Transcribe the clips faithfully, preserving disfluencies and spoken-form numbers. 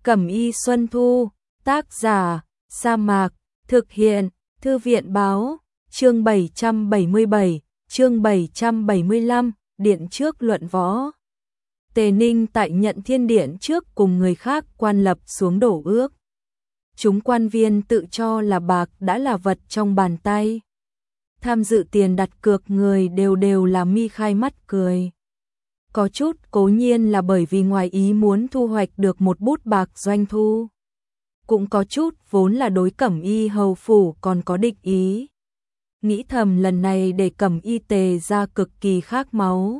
Cẩm Y Xuân Thu, tác giả, Sa Mạc, thực hiện, Thư viện báo, chương bảy trăm bảy mươi bảy, chương bảy trăm bảy mươi lăm, điện trước luận võ. Tề Ninh tại Nhận Thiên Điện trước cùng người khác quan lập xuống đổ ước. Chúng quan viên tự cho là bạc đã là vật trong bàn tay. Tham dự tiền đặt cược người đều đều là mi khai mắt cười. Có chút cố nhiên là bởi vì ngoài ý muốn thu hoạch được một bút bạc doanh thu. Cũng có chút vốn là đối Cẩm Y hầu phủ còn có địch ý. Nghĩ thầm lần này để Cẩm Y Tề ra cực kỳ khác máu.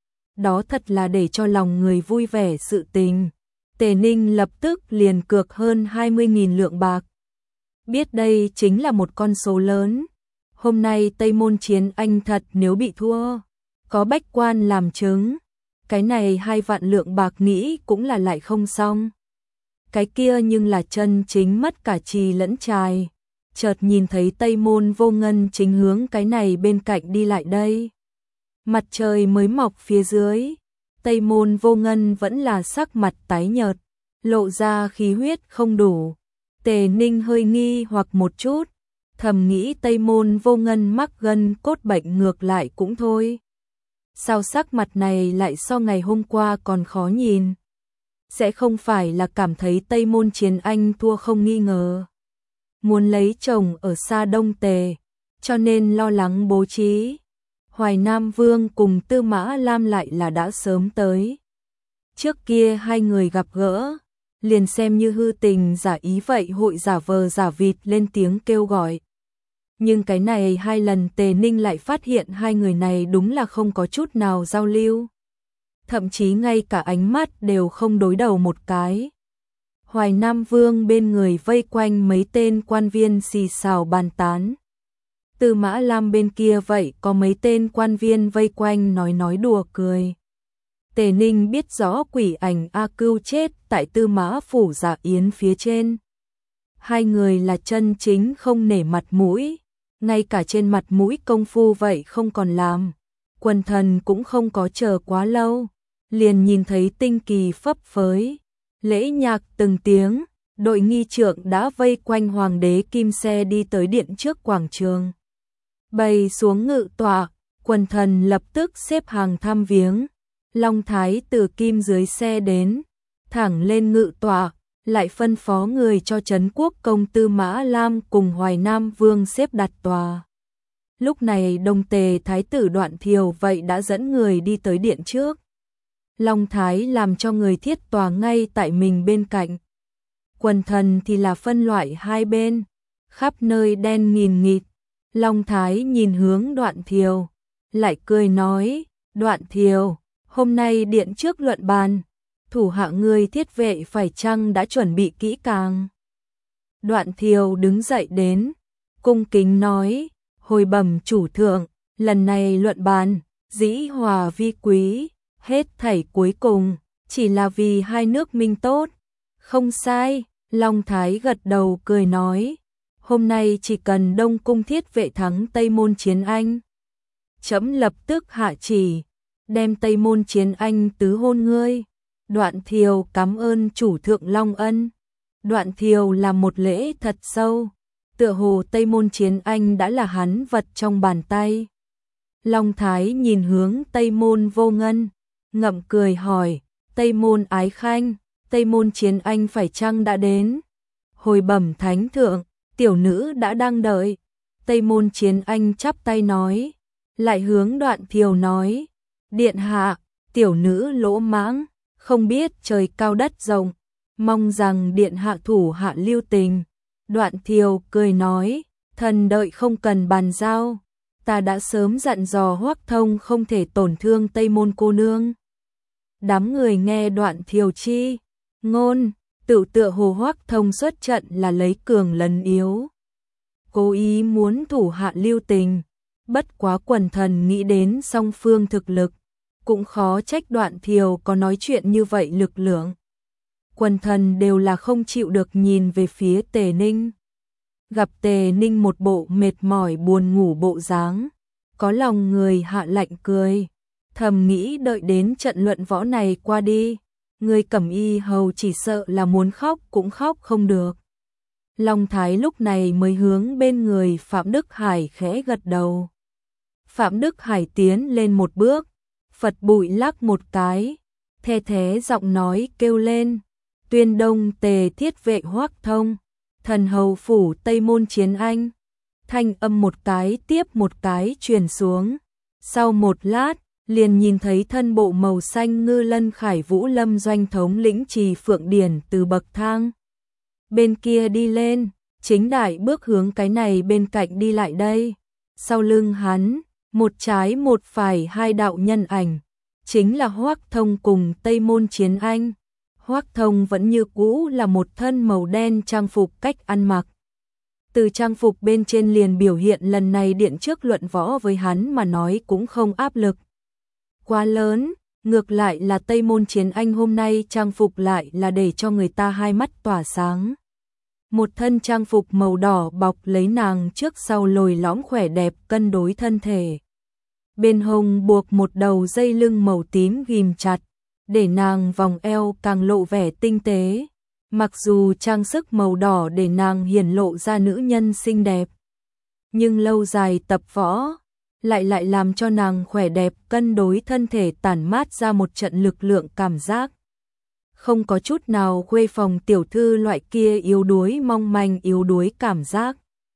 Đó thật là để cho lòng người vui vẻ sự tình. Tề Ninh lập tức liền cược hơn hai mươi nghìn lượng bạc. Biết đây chính là một con số lớn. Hôm nay Tây Môn Chiến Anh thật nếu bị thua, có bách quan làm chứng. Cái này hai vạn lượng bạc nghĩ cũng là lại không xong. Cái kia nhưng là chân chính mất cả trì lẫn trài. Chợt nhìn thấy Tây Môn Vô Ngân chính hướng cái này bên cạnh đi lại đây. Mặt trời mới mọc phía dưới, Tây Môn Vô Ngân vẫn là sắc mặt tái nhợt, lộ ra khí huyết không đủ. Tề Ninh hơi nghi hoặc một chút, thầm nghĩ Tây Môn Vô Ngân mắc gân cốt bệnh ngược lại cũng thôi. Sao sắc mặt này lại so ngày hôm qua còn khó nhìn? Sẽ không phải là cảm thấy Tây Môn Chiến Anh thua không nghi ngờ. Muốn lấy chồng ở xa Đông Tề, cho nên lo lắng bố trí. Hoài Nam Vương cùng Tư Mã Lam lại là đã sớm tới. Trước kia hai người gặp gỡ, liền xem như hư tình giả ý vậy hội giả vờ giả vịt lên tiếng kêu gọi. Nhưng cái này hai lần Tề Ninh lại phát hiện hai người này đúng là không có chút nào giao lưu. Thậm chí ngay cả ánh mắt đều không đối đầu một cái. Hoài Nam Vương bên người vây quanh mấy tên quan viên xì xào bàn tán. Tư Mã Lam bên kia vậy có mấy tên quan viên vây quanh nói nói đùa cười. Tề Ninh biết rõ quỷ ảnh A Cưu chết tại Tư Mã phủ Dạ Yến phía trên. Hai người là chân chính không nể mặt mũi, ngay cả trên mặt mũi công phu vậy không còn làm. Quần thần cũng không có chờ quá lâu, liền nhìn thấy tinh kỳ phấp phới. Lễ nhạc từng tiếng, đội nghi trượng đã vây quanh hoàng đế kim xe đi tới điện trước quảng trường. Bày xuống ngự tọa, quần thần lập tức xếp hàng thăm viếng. Long Thái từ kim dưới xe đến, thẳng lên ngự tọa, lại phân phó người cho Trấn Quốc công Tư Mã Lam cùng Hoài Nam Vương xếp đặt tòa. Lúc này Đông Tề Thái tử Đoạn Thiều vậy đã dẫn người đi tới điện trước. Long Thái làm cho người thiết tòa ngay tại mình bên cạnh. Quần thần thì là phân loại hai bên, khắp nơi đen nghìn nghịt. Long Thái nhìn hướng Đoạn Thiều, lại cười nói, Đoạn Thiều, hôm nay điện trước luận bàn, thủ hạ người thiết vệ phải chăng đã chuẩn bị kỹ càng. Đoạn Thiều đứng dậy đến, cung kính nói, hồi bẩm chủ thượng, lần này luận bàn, dĩ hòa vi quý, hết thảy cuối cùng, chỉ là vì hai nước minh tốt. Không sai, Long Thái gật đầu cười nói, hôm nay chỉ cần Đông Cung thiết vệ thắng Tây Môn Chiến Anh. Trẫm lập tức hạ chỉ, đem Tây Môn Chiến Anh tứ hôn ngươi. Đoạn Thiều cảm ơn chủ thượng Long ân. Đoạn Thiều làm một lễ thật sâu, tựa hồ Tây Môn Chiến Anh đã là hắn vật trong bàn tay. Long Thái nhìn hướng Tây Môn Vô Ngân, ngậm cười hỏi, Tây Môn Ái Khanh, Tây Môn Chiến Anh phải chăng đã đến? Hồi bẩm thánh thượng, tiểu nữ đã đang đợi. Tây Môn Chiến Anh chắp tay nói, lại hướng Đoạn Thiều nói, điện hạ, tiểu nữ lỗ mãng, không biết trời cao đất rộng, mong rằng điện hạ thủ hạ lưu tình. Đoạn Thiều cười nói, thần đợi không cần bàn giao, ta đã sớm dặn dò Hoắc Thông không thể tổn thương Tây Môn cô nương. Đám người nghe Đoạn Thiều chi ngôn, tự tựa hồ Hoắc Thông xuất trận là lấy cường lấn yếu, cố ý muốn thủ hạ lưu tình. Bất quá quần thần nghĩ đến song phương thực lực, cũng khó trách Đoạn Thiều có nói chuyện như vậy lực lượng. Quần thần đều là không chịu được nhìn về phía Tề Ninh. Gặp Tề Ninh một bộ mệt mỏi buồn ngủ bộ dáng, có lòng người hạ lạnh cười, thầm nghĩ đợi đến trận luận võ này qua đi, người Cẩm Y hầu chỉ sợ là muốn khóc cũng khóc không được. Long Thái lúc này mới hướng bên người Phạm Đức Hải khẽ gật đầu. Phạm Đức Hải tiến lên một bước, Phật bụi lắc một cái, the thế giọng nói kêu lên, tuyên đông tề thiết vệ Hoắc Thông, thần hầu phủ Tây Môn Chiến Anh. Thanh âm một cái tiếp một cái truyền xuống. Sau một lát, liền nhìn thấy thân bộ màu xanh ngư lân Khải Vũ Lâm doanh thống lĩnh Trì Phượng Điển từ bậc thang bên kia đi lên, chính đại bước hướng cái này bên cạnh đi lại đây. Sau lưng hắn, một trái một phải hai đạo nhân ảnh, chính là Hoắc Thông cùng Tây Môn Chiến Anh. Hoắc Thông vẫn như cũ là một thân màu đen trang phục cách ăn mặc. Từ trang phục bên trên liền biểu hiện lần này điện trước luận võ với hắn mà nói cũng không áp lực quá lớn, ngược lại là Tây Môn Chiến Anh hôm nay trang phục lại là để cho người ta hai mắt tỏa sáng. Một thân trang phục màu đỏ bọc lấy nàng trước sau lồi lõm khỏe đẹp cân đối thân thể. Bên hông buộc một đầu dây lưng màu tím ghim chặt, để nàng vòng eo càng lộ vẻ tinh tế. Mặc dù trang sức màu đỏ để nàng hiển lộ ra nữ nhân xinh đẹp, nhưng lâu dài tập võ, lại lại làm cho nàng khỏe đẹp cân đối thân thể tản mát ra một trận lực lượng cảm giác. Không có chút nào khuê phòng tiểu thư loại kia yếu đuối mong manh yếu đuối cảm giác.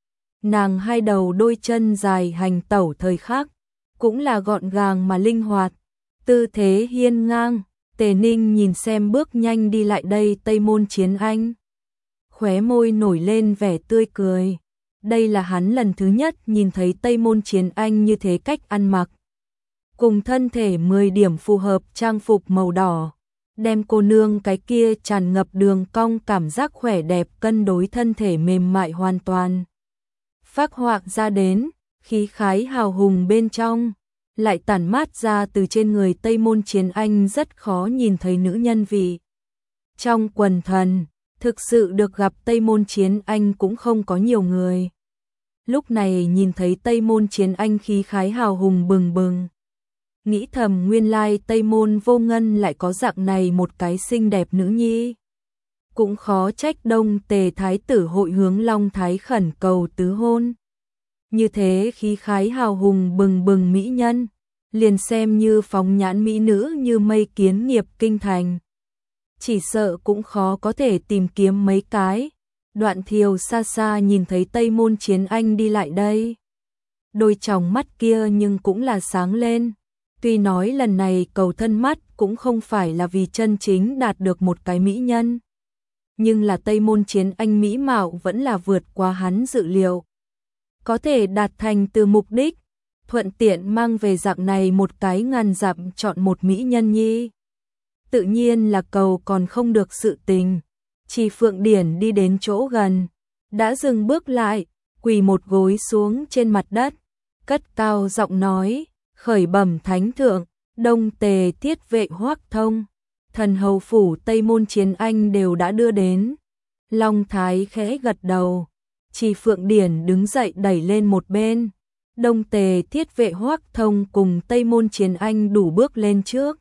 Nàng hai đầu đôi chân dài hành tẩu thời khắc, cũng là gọn gàng mà linh hoạt, tư thế hiên ngang. Tề Ninh nhìn xem bước nhanh đi lại đây Tây Môn Chiến Anh, khóe môi nổi lên vẻ tươi cười. Đây là hắn lần thứ nhất nhìn thấy Tây Môn Chiến Anh như thế cách ăn mặc. Cùng thân thể mười điểm phù hợp trang phục màu đỏ, đem cô nương cái kia tràn ngập đường cong cảm giác khỏe đẹp cân đối thân thể mềm mại hoàn toàn phác họa ra đến, khí khái hào hùng bên trong lại tản mát ra từ trên người Tây Môn Chiến Anh rất khó nhìn thấy nữ nhân vị. Trong quần thần, thực sự được gặp Tây Môn Chiến Anh cũng không có nhiều người. Lúc này nhìn thấy Tây Môn Chiến Anh khí khái hào hùng bừng bừng, nghĩ thầm nguyên lai Tây Môn Vô Ngân lại có dạng này một cái xinh đẹp nữ nhi. Cũng khó trách Đông Tề Thái tử hội hướng Long Thái khẩn cầu tứ hôn. Như thế khí khái hào hùng bừng bừng mỹ nhân, liền xem như phóng nhãn mỹ nữ như mây kiến nghiệp kinh thành, chỉ sợ cũng khó có thể tìm kiếm mấy cái. Đoạn Thiều xa xa nhìn thấy Tây Môn Chiến Anh đi lại đây, đôi tròng mắt kia nhưng cũng là sáng lên. Tuy nói lần này cầu thân mắt cũng không phải là vì chân chính đạt được một cái mỹ nhân, nhưng là Tây Môn Chiến Anh mỹ mạo vẫn là vượt qua hắn dự liệu. Có thể đạt thành từ mục đích, thuận tiện mang về dạng này một cái ngàn dặm chọn một mỹ nhân nhi. Tự nhiên là cầu còn không được sự tình. Chỉ Phượng Điển đi đến chỗ gần, đã dừng bước lại, quỳ một gối xuống trên mặt đất, cất cao giọng nói, khởi bẩm thánh thượng, Đông Tề thiết vệ Hoắc Thông, thần hầu phủ Tây Môn Chiến Anh đều đã đưa đến. Long Thái khẽ gật đầu. Chỉ Phượng Điển đứng dậy đẩy lên một bên. Đông Tề thiết vệ Hoắc Thông cùng Tây Môn Chiến Anh đủ bước lên trước,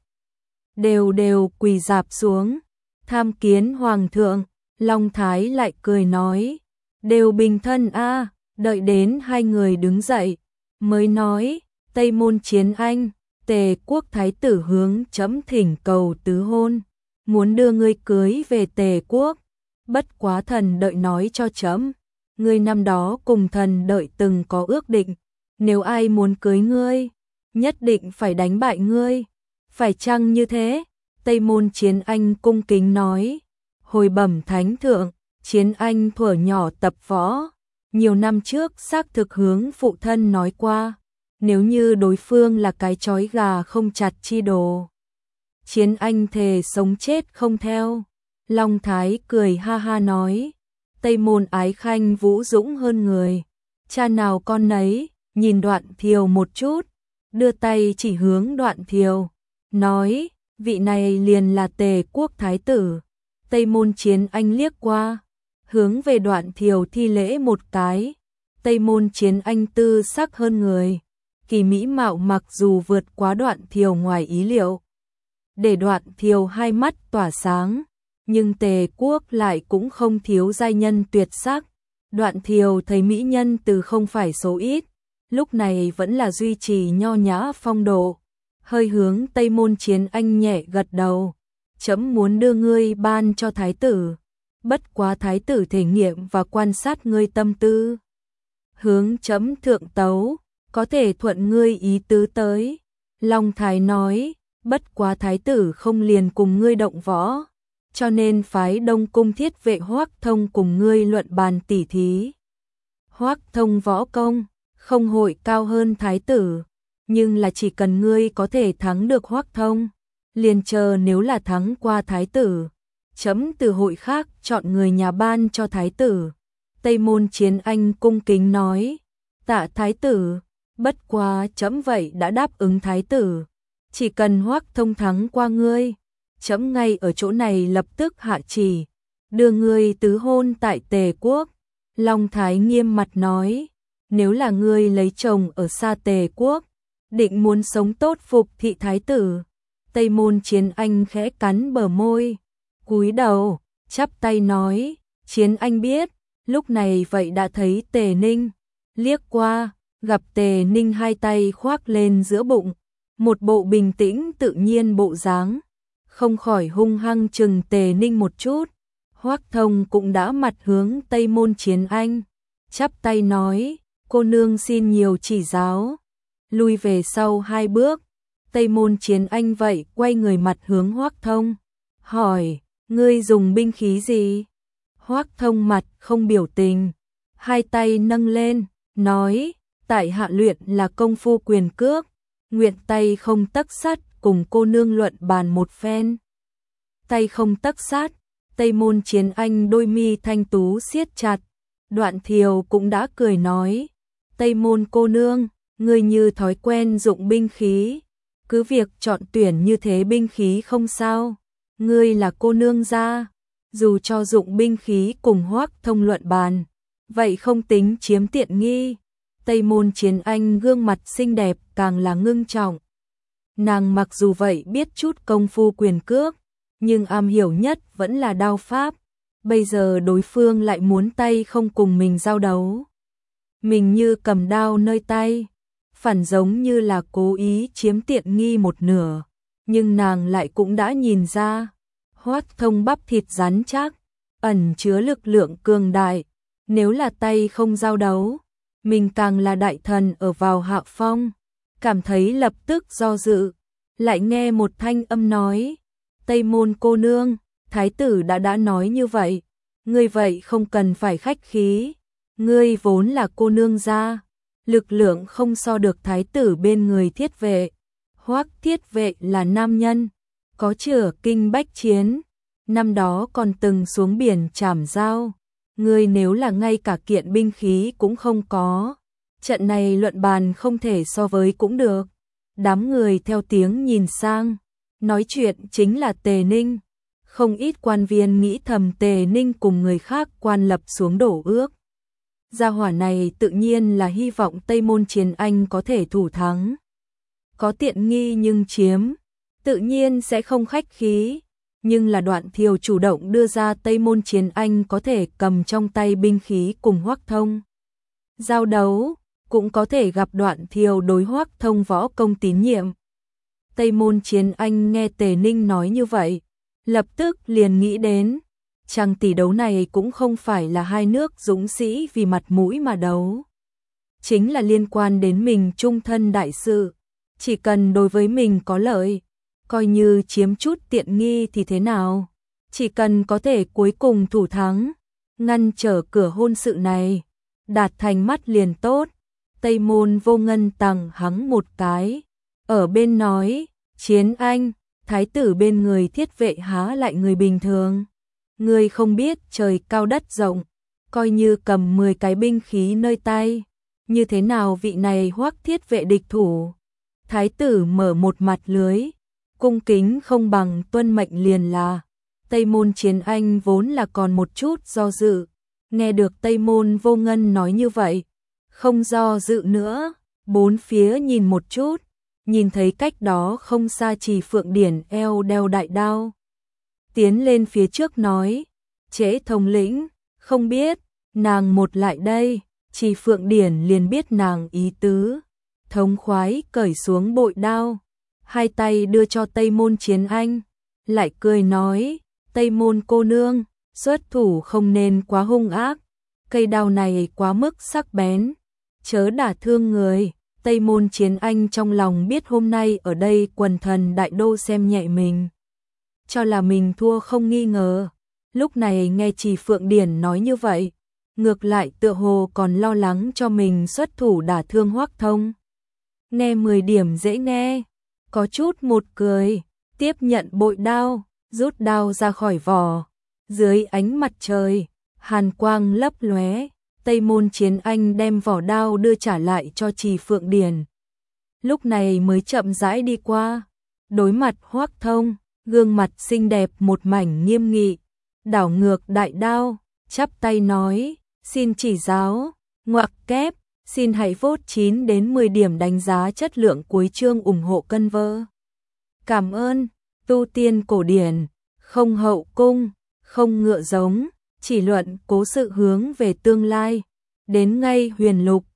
đều đều quỳ dạp xuống, tham kiến hoàng thượng. Long Thái lại cười nói, đều bình thân a. Đợi đến hai người đứng dậy, mới nói, Tây Môn Chiến Anh, Tề quốc thái tử hướng chấm thỉnh cầu tứ hôn, muốn đưa ngươi cưới về Tề quốc. Bất quá thần đợi nói cho chấm, ngươi năm đó cùng thần đợi từng có ước định, nếu ai muốn cưới ngươi, nhất định phải đánh bại ngươi. Phải chăng như thế? Tây Môn Chiến Anh cung kính nói, hồi bẩm thánh thượng, Chiến Anh thuở nhỏ tập võ, nhiều năm trước xác thực hướng phụ thân nói qua, nếu như đối phương là cái chói gà không chặt chi đồ, Chiến Anh thề sống chết không theo. Long Thái cười ha ha nói, Tây Môn ái khanh vũ dũng hơn người, cha nào con nấy. Nhìn Đoạn Thiều một chút, đưa tay chỉ hướng Đoạn Thiều, nói, vị này liền là Tề quốc thái tử. Tây Môn Chiến Anh liếc qua, hướng về Đoạn Thiều thi lễ một cái. Tây Môn Chiến Anh tư sắc hơn người, kỳ mỹ mạo mặc dù vượt quá Đoạn Thiều ngoài ý liệu, để Đoạn Thiều hai mắt tỏa sáng, nhưng Tề quốc lại cũng không thiếu giai nhân tuyệt sắc. Đoạn Thiều thấy mỹ nhân từ không phải số ít, lúc này vẫn là duy trì nho nhã phong độ, hơi hướng Tây Môn Chiến Anh nhẹ gật đầu. Chấm muốn đưa ngươi ban cho thái tử, bất quá thái tử thể nghiệm và quan sát ngươi tâm tư. Hướng chấm thượng tấu, có thể thuận ngươi ý tứ tới. Long Thái nói, bất quá thái tử không liền cùng ngươi động võ, cho nên phái Đông Cung thiết vệ Hoắc Thông cùng ngươi luận bàn tỉ thí. Hoắc Thông võ công không hội cao hơn thái tử, nhưng là chỉ cần ngươi có thể thắng được Hoắc Thông, liền chờ nếu là thắng qua thái tử, chấm từ hội khác chọn người nhà ban cho thái tử. Tây Môn Chiến Anh cung kính nói, tạ thái tử, bất quá chấm vậy đã đáp ứng thái tử, chỉ cần Hoắc Thông thắng qua ngươi, chấm ngay ở chỗ này lập tức hạ chỉ, đưa ngươi tứ hôn tại Tề quốc. Long Thái nghiêm mặt nói, nếu là ngươi lấy chồng ở xa Tề quốc, định muốn sống tốt phục thị thái tử. Tây Môn Chiến Anh khẽ cắn bờ môi, cúi đầu, chắp tay nói, Chiến Anh biết. Lúc này vậy đã thấy Tề Ninh, liếc qua, gặp Tề Ninh hai tay khoác lên giữa bụng, một bộ bình tĩnh tự nhiên bộ dáng, không khỏi hung hăng chừng Tề Ninh một chút. Hoắc Thông cũng đã mặt hướng Tây Môn Chiến Anh, chắp tay nói, cô nương xin nhiều chỉ giáo. Lui về sau hai bước, Tây Môn Chiến Anh vậy quay người mặt hướng Hoắc Thông, hỏi, ngươi dùng binh khí gì? Hoắc Thông mặt không biểu tình, hai tay nâng lên, nói, tại hạ luyện là công phu quyền cước, nguyện tay không tấc sắt cùng cô nương luận bàn một phen. Tay không tấc sắt, Tây Môn Chiến Anh đôi mi thanh tú siết chặt. Đoạn Thiều cũng đã cười nói, Tây Môn cô nương, ngươi như thói quen dụng binh khí, cứ việc chọn tuyển như thế binh khí không sao, ngươi là cô nương gia, dù cho dụng binh khí cùng Hoắc Thông luận bàn, vậy không tính chiếm tiện nghi. Tây Môn Chiến Anh gương mặt xinh đẹp càng là ngưng trọng. Nàng mặc dù vậy biết chút công phu quyền cước, nhưng am hiểu nhất vẫn là đao pháp. Bây giờ đối phương lại muốn tay không cùng mình giao đấu, mình như cầm đao nơi tay, phản giống như là cố ý chiếm tiện nghi một nửa. Nhưng nàng lại cũng đã nhìn ra, Hoắc Thông bắp thịt rắn chắc, ẩn chứa lực lượng cường đại, nếu là tay không giao đấu, mình càng là đại thần ở vào hạ phong. Cảm thấy lập tức do dự, lại nghe một thanh âm nói, Tây Môn cô nương, thái tử đã đã nói như vậy, ngươi vậy không cần phải khách khí, ngươi vốn là cô nương gia, lực lượng không so được thái tử bên người thiết vệ. Hoắc thiết vệ là nam nhân, có chửa kinh bách chiến, năm đó còn từng xuống biển chảm dao, ngươi nếu là ngay cả kiện binh khí cũng không có, trận này luận bàn không thể so với cũng được. Đám người theo tiếng nhìn sang, nói chuyện chính là Tề Ninh. Không ít quan viên nghĩ thầm Tề Ninh cùng người khác quan lập xuống đổ ước. Gia hỏa này tự nhiên là hy vọng Tây Môn Chiến Anh có thể thủ thắng. Có tiện nghi nhưng chiếm, tự nhiên sẽ không khách khí. Nhưng là Đoạn Thiều chủ động đưa ra Tây Môn Chiến Anh có thể cầm trong tay binh khí cùng Hoắc Thông giao đấu, cũng có thể gặp Đoạn Thiều đối Hoắc Thông võ công tín nhiệm. Tây Môn Chiến Anh nghe Tề Ninh nói như vậy, lập tức liền nghĩ đến, chàng tỷ đấu này cũng không phải là hai nước dũng sĩ vì mặt mũi mà đấu, chính là liên quan đến mình trung thân đại sự, chỉ cần đối với mình có lợi, coi như chiếm chút tiện nghi thì thế nào, chỉ cần có thể cuối cùng thủ thắng, ngăn trở cửa hôn sự này, đạt thành mắt liền tốt. Tây Môn Vô Ngân tằng hắng một cái, ở bên nói, Chiến Anh, thái tử bên người thiết vệ há lại người bình thường, người không biết trời cao đất rộng, coi như cầm mười cái binh khí nơi tay, như thế nào vị này Hoắc thiết vệ địch thủ. Thái tử mở một mặt lưới, cung kính không bằng tuân mệnh liền là. Tây Môn Chiến Anh vốn là còn một chút do dự, nghe được Tây Môn Vô Ngân nói như vậy, không do dự nữa, bốn phía nhìn một chút, nhìn thấy cách đó không xa Trì Phượng Điển eo đeo đại đao. Tiến lên phía trước nói, Trễ thống lĩnh, không biết, nàng một lại đây, Trì Phượng Điển liền biết nàng ý tứ, thống khoái cởi xuống bội đao, hai tay đưa cho Tây Môn Chiến Anh, lại cười nói, Tây Môn cô nương, xuất thủ không nên quá hung ác, cây đao này quá mức sắc bén, chớ đả thương người. Tây Môn Chiến Anh trong lòng biết hôm nay ở đây quần thần đại đô xem nhẹ mình, cho là mình thua không nghi ngờ. Lúc này nghe Trì Phượng Điển nói như vậy, ngược lại tựa hồ còn lo lắng cho mình xuất thủ đả thương Hoắc Thông. Nghe mười điểm dễ nghe, có chút một cười, tiếp nhận bội đao, rút đao ra khỏi vỏ. Dưới ánh mặt trời, hàn quang lấp lóe, Tây Môn Chiến Anh đem vỏ đao đưa trả lại cho Trì Phượng Điển. Lúc này mới chậm rãi đi qua, đối mặt Hoắc Thông, gương mặt xinh đẹp một mảnh nghiêm nghị, đảo ngược đại đao, chắp tay nói, xin chỉ giáo, ngoặc kép, xin hãy vote chín đến mười điểm đánh giá chất lượng cuối chương ủng hộ cân vơ. Cảm ơn, tu tiên cổ điển, không hậu cung, không ngựa giống, chỉ luận cố sự hướng về tương lai, đến ngay huyền lục,